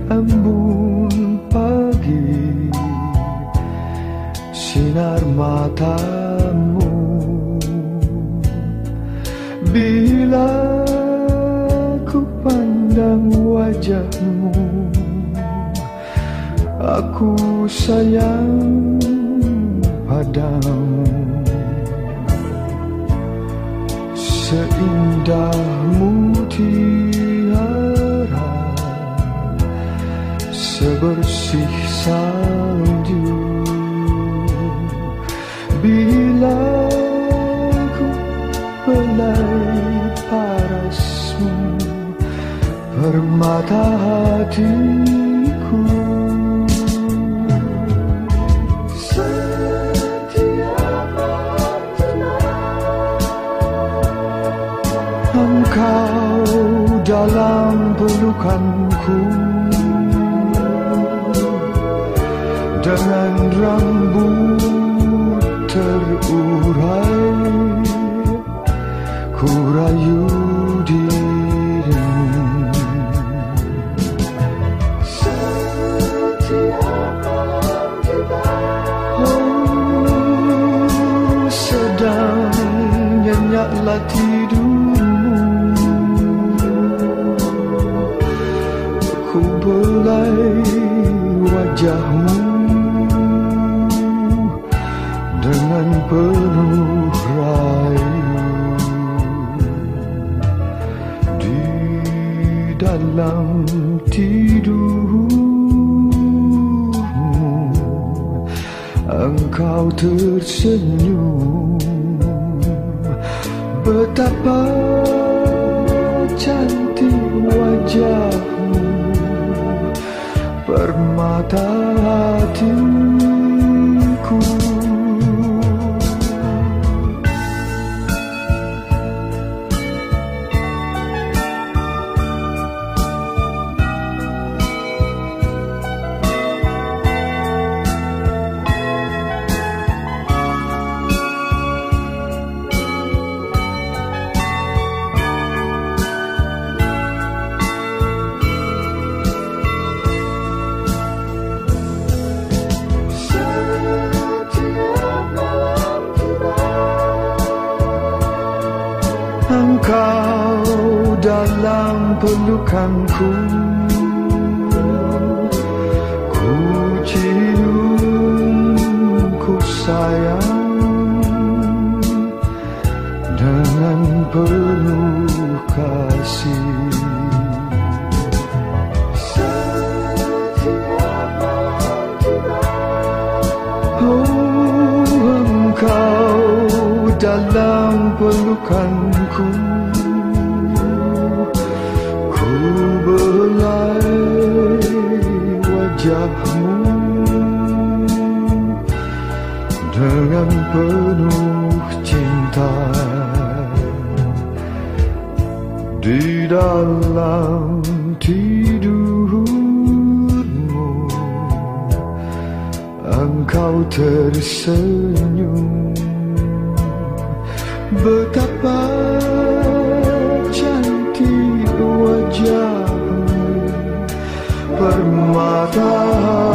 embun pagi, sinar matamu. Bila ku pandang wajahmu, aku sayang padamu. Seindah mutiara, sebersih salju. Bila ku belai parasmu, permata hatiku. Engkau dalam pelukanku, dengan rambut terurai, ku rayu dirimu. Setiap malam kita, oh, sedang nyenyaklah tidur. Ku belai wajahmu dengan penuh rayu. Di dalam tidurmu, engkau tersenyum. Betapa cantik wajahmu, permata hatiku. Engkau dalam pelukanku, ku cium, ku sayang dengan penuh kasih. Oh, engkau dalam pelukanku, ku belai wajahmu dengan penuh cinta. Di dalam tidurmu, engkau tersenyum. Betapa cantik wajahmu, permata